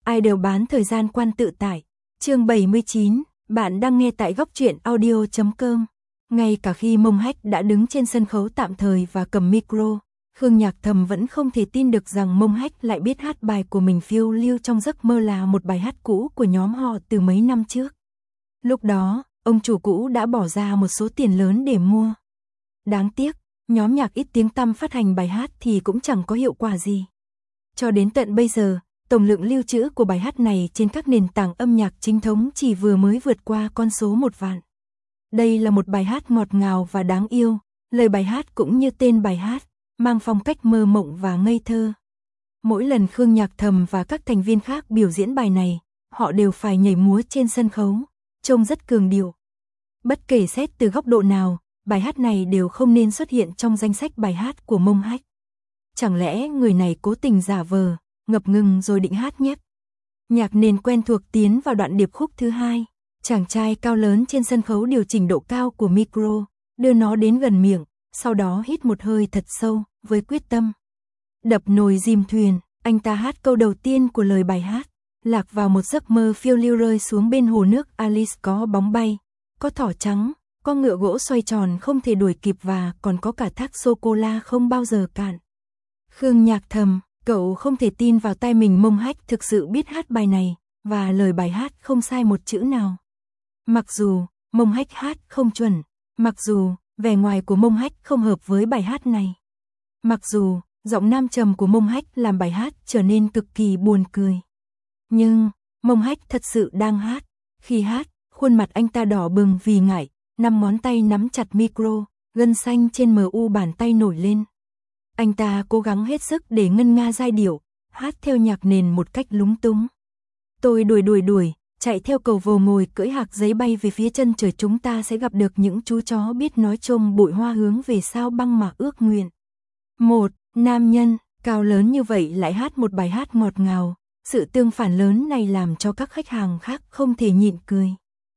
ai đều bán thời gian quan tự tại. Chương 79, bạn đang nghe tại góc truyện audio.com. Ngay cả khi Mông Hách đã đứng trên sân khấu tạm thời và cầm micro, Khương Nhạc Thầm vẫn không thể tin được rằng Mông Hách lại biết hát bài của mình phiêu lưu trong giấc mơ là một bài hát cũ của nhóm họ từ mấy năm trước. Lúc đó, ông chủ cũ đã bỏ ra một số tiền lớn để mua. Đáng tiếc, nhóm nhạc ít tiếng tăm phát hành bài hát thì cũng chẳng có hiệu quả gì. Cho đến tận bây giờ, tổng lượng lưu trữ của bài hát này trên các nền tảng âm nhạc chính thống chỉ vừa mới vượt qua con số 1 vạn. Đây là một bài hát ngọt ngào và đáng yêu, lời bài hát cũng như tên bài hát, mang phong cách mơ mộng và ngây thơ. Mỗi lần Khương Nhạc Thầm và các thành viên khác biểu diễn bài này, họ đều phải nhảy múa trên sân khấu, trông rất cường điệu. Bất kể xét từ góc độ nào, bài hát này đều không nên xuất hiện trong danh sách bài hát của Mông Hách. Chẳng lẽ người này cố tình giả vờ, ngập ngừng rồi định hát nhép? Nhạc nền quen thuộc tiến vào đoạn điệp khúc thứ hai. Chàng trai cao lớn trên sân khấu điều chỉnh độ cao của micro, đưa nó đến gần miệng, sau đó hít một hơi thật sâu, với quyết tâm. Đập nồi dìm thuyền, anh ta hát câu đầu tiên của lời bài hát, lạc vào một giấc mơ phiêu lưu rơi xuống bên hồ nước Alice, có bóng bay, có thỏ trắng, có ngựa gỗ xoay tròn không thể đuổi kịp và còn có cả thác sô-cô-la không bao giờ cạn. Khương Nhạc Thầm, cậu không thể tin vào tai mình, Mông Hách thực sự biết hát bài này, và lời bài hát không sai một chữ nào. Mặc dù Mông Hách hát không chuẩn, mặc dù vẻ ngoài của Mông Hách không hợp với bài hát này, mặc dù giọng nam trầm của Mông Hách làm bài hát trở nên cực kỳ buồn cười, nhưng Mông Hách thật sự đang hát. Khi hát, khuôn mặt anh ta đỏ bừng vì ngại, 5 ngón tay nắm chặt micro, gân xanh trên mu bàn tay nổi lên. Anh ta cố gắng hết sức để ngân nga giai điệu, hát theo nhạc nền một cách lúng túng. Tôi đuổi, chạy theo cầu vồ ngồi cưỡi hạc giấy bay về phía chân trời, chúng ta sẽ gặp được những chú chó biết nói trông bụi hoa hướng về sao băng mà ước nguyện. Một nam nhân cao lớn như vậy lại hát một bài hát ngọt ngào, sự tương phản lớn này làm cho các khách hàng khác không thể nhịn cười.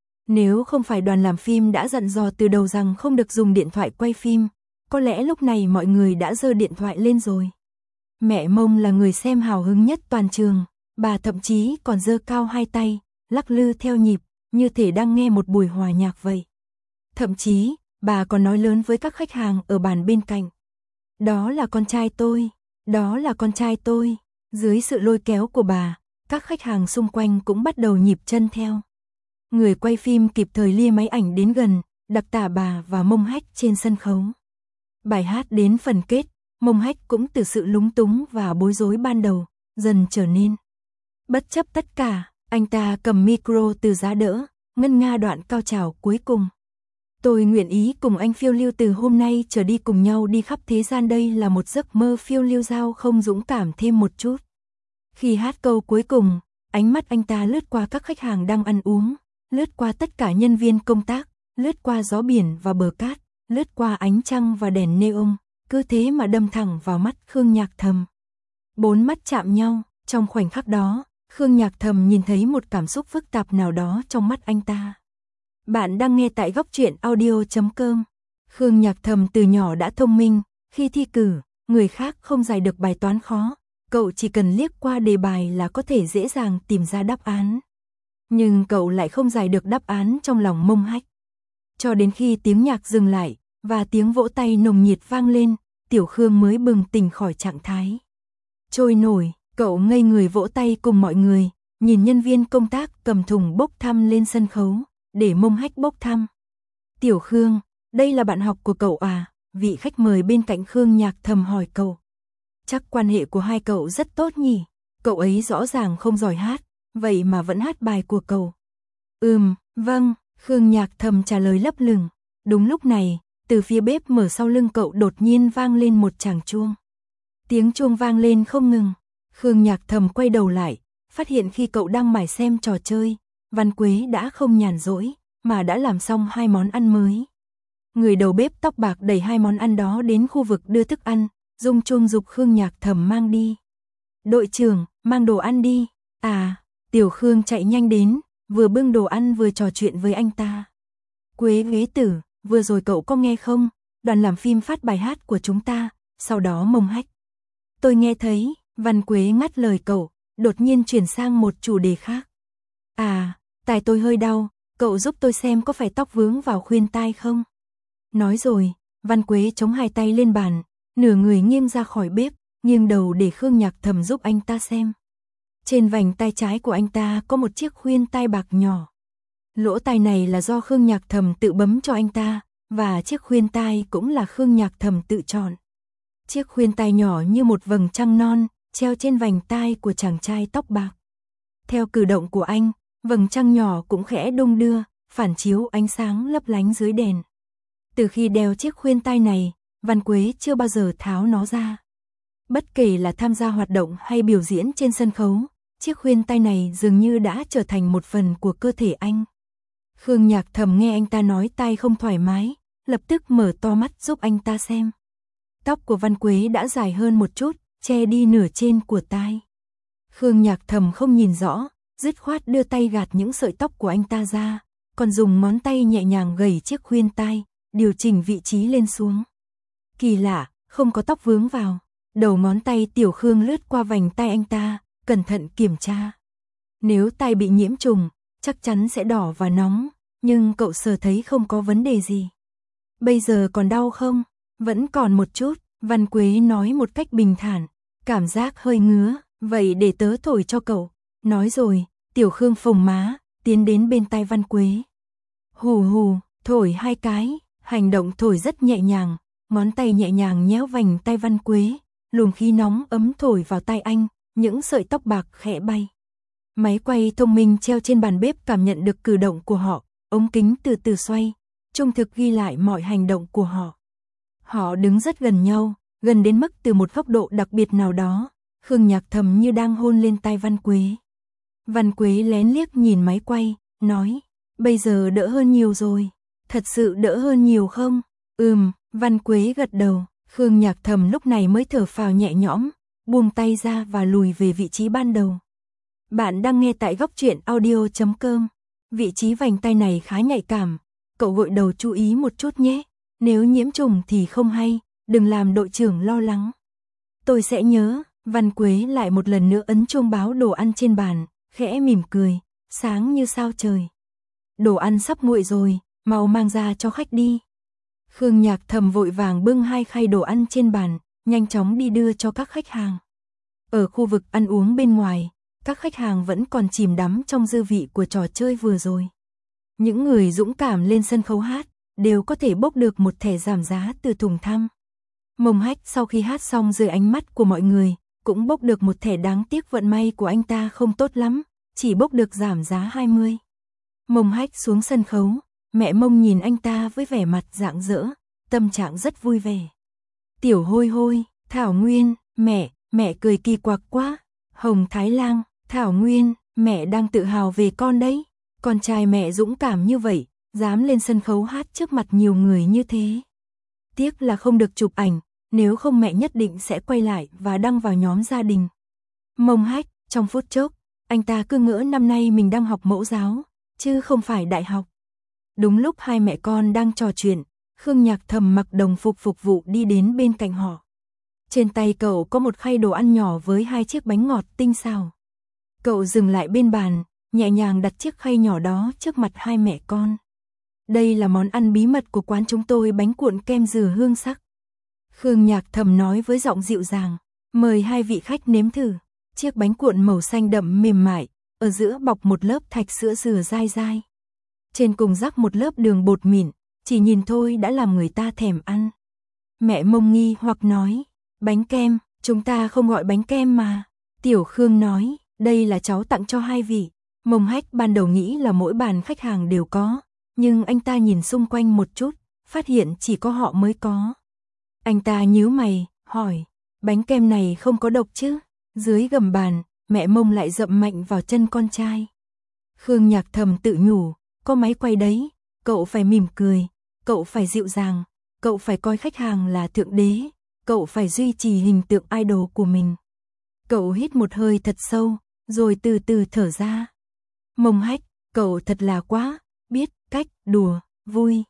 Nếu không phải đoàn làm phim đã dặn dò từ đầu rằng không được dùng điện thoại quay phim, có lẽ lúc này mọi người đã giơ điện thoại lên rồi. Mẹ Mông là người xem hào hứng nhất toàn trường, bà thậm chí còn giơ cao hai tay, lắc lư theo nhịp, như thể đang nghe một buổi hòa nhạc vậy. Thậm chí, bà còn nói lớn với các khách hàng ở bàn bên cạnh. Đó là con trai tôi, đó là con trai tôi. Dưới sự lôi kéo của bà, các khách hàng xung quanh cũng bắt đầu nhịp chân theo. Người quay phim kịp thời lia máy ảnh đến gần, đặc tả bà và Mông Hách trên sân khấu. Bài hát đến phần kết, Mông Hách cũng từ sự lúng túng và bối rối ban đầu, dần trở nên. Bất chấp tất cả, anh ta cầm micro từ giá đỡ, ngân nga đoạn cao trào cuối cùng. Tôi nguyện ý cùng anh phiêu lưu từ hôm nay trở đi, cùng nhau đi khắp thế gian, đây là một giấc mơ phiêu lưu, giao không dũng cảm thêm một chút. Khi hát câu cuối cùng, ánh mắt anh ta lướt qua các khách hàng đang ăn uống, lướt qua tất cả nhân viên công tác, lướt qua gió biển và bờ cát, lướt qua ánh trăng và đèn neon, cứ thế mà đâm thẳng vào mắt Khương Nhạc Thầm. 4 mắt chạm nhau, trong khoảnh khắc đó, Khương Nhạc Thầm nhìn thấy một cảm xúc phức tạp nào đó trong mắt anh ta. Bạn đang nghe tại góc truyện audio.com. Khương Nhạc Thầm từ nhỏ đã thông minh, khi thi cử, người khác không giải được bài toán khó, cậu chỉ cần liếc qua đề bài là có thể dễ dàng tìm ra đáp án. Nhưng cậu lại không giải được đáp án trong lòng Mông Hách. Cho đến khi tiếng nhạc dừng lại, và tiếng vỗ tay nồng nhiệt vang lên, Tiểu Khương mới bừng tỉnh khỏi trạng thái trôi nổi. Cậu ngây người vỗ tay cùng mọi người, nhìn nhân viên công tác cầm thùng bốc thăm lên sân khấu, để Mông Hách bốc thăm. Tiểu Khương, đây là bạn học của cậu à? Vị khách mời bên cạnh Khương Nhạc Thầm hỏi cậu. Chắc quan hệ của hai cậu rất tốt nhỉ? Cậu ấy rõ ràng không giỏi hát, vậy mà vẫn hát bài của cậu. Vâng, Khương Nhạc Thầm trả lời lấp lửng. Đúng lúc này, từ phía bếp mở sau lưng cậu đột nhiên vang lên một tràng chuông. Tiếng chuông vang lên không ngừng. Khương Nhạc Thầm quay đầu lại, phát hiện khi cậu đang mải xem trò chơi, Văn Quế đã không nhàn rỗi, mà đã làm xong 2 món ăn mới. Người đầu bếp tóc bạc đẩy 2 món ăn đó đến khu vực đưa thức ăn, rung chuông giục Khương Nhạc Thầm mang đi. Đội trưởng, mang đồ ăn đi. À, Tiểu Khương chạy nhanh đến, vừa bưng đồ ăn vừa trò chuyện với anh ta. Quế ghế tử, vừa rồi cậu có nghe không? Đoàn làm phim phát bài hát của chúng ta, sau đó Mông Hách. Tôi nghe thấy. Văn Quế ngắt lời cậu, đột nhiên chuyển sang một chủ đề khác. À, tai tôi hơi đau, cậu giúp tôi xem có phải tóc vướng vào khuyên tai không? Nói rồi, Văn Quế chống hai tay lên bàn, nửa người nghiêng ra khỏi bếp, nghiêng đầu để Khương Nhạc Thầm giúp anh ta xem. Trên vành tai trái của anh ta có một chiếc khuyên tai bạc nhỏ. Lỗ tai này là do Khương Nhạc Thầm tự bấm cho anh ta, và chiếc khuyên tai cũng là Khương Nhạc Thầm tự chọn. Chiếc khuyên tai nhỏ như một vầng trăng non, treo trên vành tai của chàng trai tóc bạc. Theo cử động của anh, vầng trăng nhỏ cũng khẽ đung đưa, phản chiếu ánh sáng lấp lánh dưới đèn. Từ khi đeo chiếc khuyên tai này, Văn Quế chưa bao giờ tháo nó ra. Bất kể là tham gia hoạt động hay biểu diễn trên sân khấu, chiếc khuyên tai này dường như đã trở thành một phần của cơ thể anh. Khương Nhạc Thầm nghe anh ta nói tai không thoải mái, lập tức mở to mắt giúp anh ta xem. Tóc của Văn Quế đã dài hơn một chút, che đi nửa trên của tai. Khương Nhạc Thầm không nhìn rõ, dứt khoát đưa tay gạt những sợi tóc của anh ta ra, còn dùng ngón tay nhẹ nhàng gẩy chiếc khuyên tai, điều chỉnh vị trí lên xuống. Kỳ lạ, không có tóc vướng vào. Đầu ngón tay Tiểu Khương lướt qua vành tai anh ta, cẩn thận kiểm tra. Nếu tai bị nhiễm trùng, chắc chắn sẽ đỏ và nóng, nhưng cậu sờ thấy không có vấn đề gì. Bây giờ còn đau không? Vẫn còn một chút, Văn Quế nói một cách bình thản, cảm giác hơi ngứa, vậy để tớ thổi cho cậu. Nói rồi, Tiểu Khương phồng má, tiến đến bên tai Văn Quế. Hù hù, thổi 2 cái, hành động thổi rất nhẹ nhàng, ngón tay nhẹ nhàng nhéo vành tai Văn Quế, luồng khí nóng ấm thổi vào tai anh, những sợi tóc bạc khẽ bay. Máy quay thông minh treo trên bàn bếp cảm nhận được cử động của họ, ống kính từ từ xoay, trung thực ghi lại mọi hành động của họ. Họ đứng rất gần nhau, gần đến mức từ một góc độ đặc biệt nào đó, Khương Nhạc Thầm như đang hôn lên tai Văn Quế. Văn Quế lén liếc nhìn máy quay, nói, bây giờ đỡ hơn nhiều rồi, thật sự đỡ hơn nhiều không? Văn Quế gật đầu, Khương Nhạc Thầm lúc này mới thở phào nhẹ nhõm, buông tay ra và lùi về vị trí ban đầu. Bạn đang nghe tại góc truyện audio.com. Vị trí vành tai này khá nhạy cảm, cậu gội đầu chú ý một chút nhé, nếu nhiễm trùng thì không hay, đừng làm đội trưởng lo lắng. Tôi sẽ nhớ. Văn Quế lại một lần nữa ấn chuông báo đồ ăn trên bàn, khẽ mỉm cười, sáng như sao trời. Đồ ăn sắp nguội rồi, mau mang ra cho khách đi. Khương Nhạc Thầm vội vàng bưng 2 khay đồ ăn trên bàn, nhanh chóng đi đưa cho các khách hàng. Ở khu vực ăn uống bên ngoài, các khách hàng vẫn còn chìm đắm trong dư vị của trò chơi vừa rồi. Những người dũng cảm lên sân khấu hát, đều có thể bốc được một thẻ giảm giá từ thùng thăm. Mông Hách sau khi hát xong dưới ánh mắt của mọi người, cũng bốc được một thẻ, đáng tiếc vận may của anh ta không tốt lắm, chỉ bốc được giảm giá 20. Mông Hách xuống sân khấu, mẹ Mông nhìn anh ta với vẻ mặt rạng rỡ, tâm trạng rất vui vẻ. Tiểu Hôi Hôi, Thảo Nguyên, mẹ cười kỳ quặc quá. Hồng Thái Lang, Thảo Nguyên, mẹ đang tự hào về con đấy. Con trai mẹ dũng cảm như vậy, dám lên sân khấu hát trước mặt nhiều người như thế. Tiếc là không được chụp ảnh, nếu không mẹ nhất định sẽ quay lại và đăng vào nhóm gia đình. Mông Hách, trong phút chốc, anh ta cứ ngỡ năm nay mình đang học mẫu giáo, chứ không phải đại học. Đúng lúc hai mẹ con đang trò chuyện, Khương Nhạc Thầm mặc đồng phục phục vụ đi đến bên cạnh họ. Trên tay cậu có một khay đồ ăn nhỏ với 2 chiếc bánh ngọt tinh xào. Cậu dừng lại bên bàn, nhẹ nhàng đặt chiếc khay nhỏ đó trước mặt hai mẹ con. Đây là món ăn bí mật của quán chúng tôi, bánh cuộn kem dừa hương sắc. Khương Nhạc Thầm nói với giọng dịu dàng, mời hai vị khách nếm thử. Chiếc bánh cuộn màu xanh đậm mềm mại, ở giữa bọc một lớp thạch sữa dừa dai dai. Trên cùng rắc một lớp đường bột mịn, chỉ nhìn thôi đã làm người ta thèm ăn. Mẹ Mông nghi hoặc nói, bánh kem, chúng ta không gọi bánh kem mà. Tiểu Khương nói, đây là cháu tặng cho hai vị. Mông Hách ban đầu nghĩ là mỗi bàn khách hàng đều có, nhưng anh ta nhìn xung quanh một chút, phát hiện chỉ có họ mới có. Anh ta nhíu mày, hỏi, bánh kem này không có độc chứ? Dưới gầm bàn, mẹ Mông lại dậm mạnh vào chân con trai. Khương Nhạc Thầm tự nhủ, có máy quay đấy, cậu phải mỉm cười, cậu phải dịu dàng, cậu phải coi khách hàng là thượng đế, cậu phải duy trì hình tượng idol của mình. Cậu hít một hơi thật sâu, rồi từ từ thở ra. Mông Hách, cậu thật là quá, biết cách đùa, vui.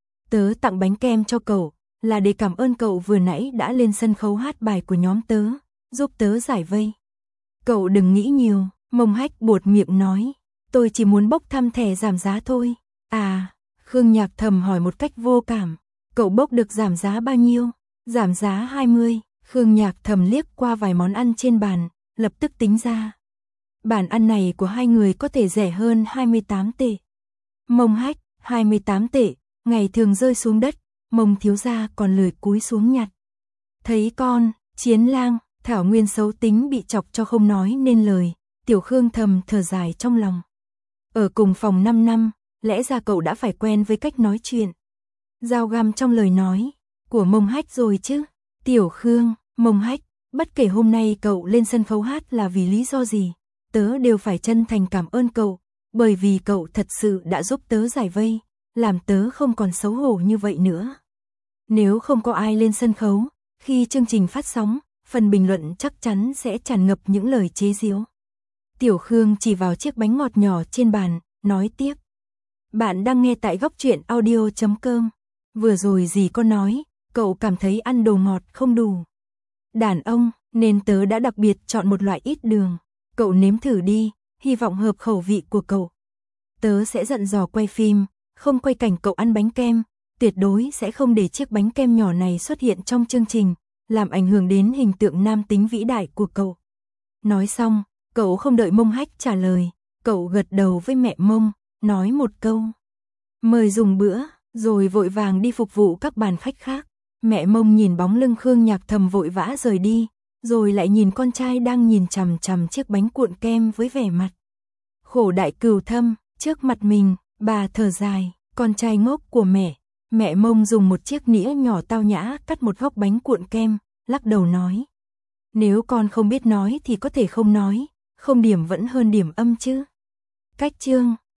Tớ tặng bánh kem cho cậu, là để cảm ơn cậu vừa nãy đã lên sân khấu hát bài của nhóm tớ, giúp tớ giải vây. Cậu đừng nghĩ nhiều, Mông Hách buột miệng nói. Tôi chỉ muốn bốc thăm thẻ giảm giá thôi. À, Khương Nhạc Thầm hỏi một cách vô cảm. Cậu bốc được giảm giá bao nhiêu? Giảm giá 20. Khương Nhạc Thầm liếc qua vài món ăn trên bàn, lập tức tính ra. Bàn ăn này của hai người có thể rẻ hơn 28 tệ. Mông Hách, 28 tệ, ngày thường rơi xuống đất, Mông thiếu gia còn lười cúi xuống nhặt. Thấy con, Chiến Lang, Thảo Nguyên xấu tính bị chọc cho không nói nên lời, Tiểu Khương thầm thở dài trong lòng. Ở cùng phòng 5 năm, lẽ ra cậu đã phải quen với cách nói chuyện. Dao găm trong lời nói của Mông Hách rồi chứ. Tiểu Khương, Mông Hách, bất kể hôm nay cậu lên sân khấu hát là vì lý do gì, tớ đều phải chân thành cảm ơn cậu, bởi vì cậu thật sự đã giúp tớ giải vây, làm tớ không còn xấu hổ như vậy nữa. Nếu không có ai lên sân khấu, khi chương trình phát sóng, phần bình luận chắc chắn sẽ tràn ngập những lời chế giễu. Tiểu Khương chỉ vào chiếc bánh ngọt nhỏ trên bàn, nói tiếp. Bạn đang nghe tại góc truyện audio.com. Vừa rồi dì có nói, cậu cảm thấy ăn đồ ngọt không đủ. Đàn ông, nên tớ đã đặc biệt chọn một loại ít đường. Cậu nếm thử đi, hy vọng hợp khẩu vị của cậu. Tớ sẽ dặn dò quay phim, không quay cảnh cậu ăn bánh kem, tuyệt đối sẽ không để chiếc bánh kem nhỏ này xuất hiện trong chương trình, làm ảnh hưởng đến hình tượng nam tính vĩ đại của cậu. Nói xong, cậu không đợi Mông Hách trả lời, cậu gật đầu với mẹ Mông, nói một câu. Mời dùng bữa, rồi vội vàng đi phục vụ các bàn khách khác. Mẹ Mông nhìn bóng lưng Khương Nhạc Thầm vội vã rời đi, rồi lại nhìn con trai đang nhìn chằm chằm chiếc bánh cuộn kem với vẻ mặt khổ đại cừu thâm, trước mặt mình, bà thở dài, con trai ngốc của mẹ. Mẹ Mông dùng một chiếc nĩa nhỏ tao nhã cắt một góc bánh cuộn kem, lắc đầu nói. Nếu con không biết nói thì có thể không nói, không điểm vẫn hơn điểm âm chứ. Cách chương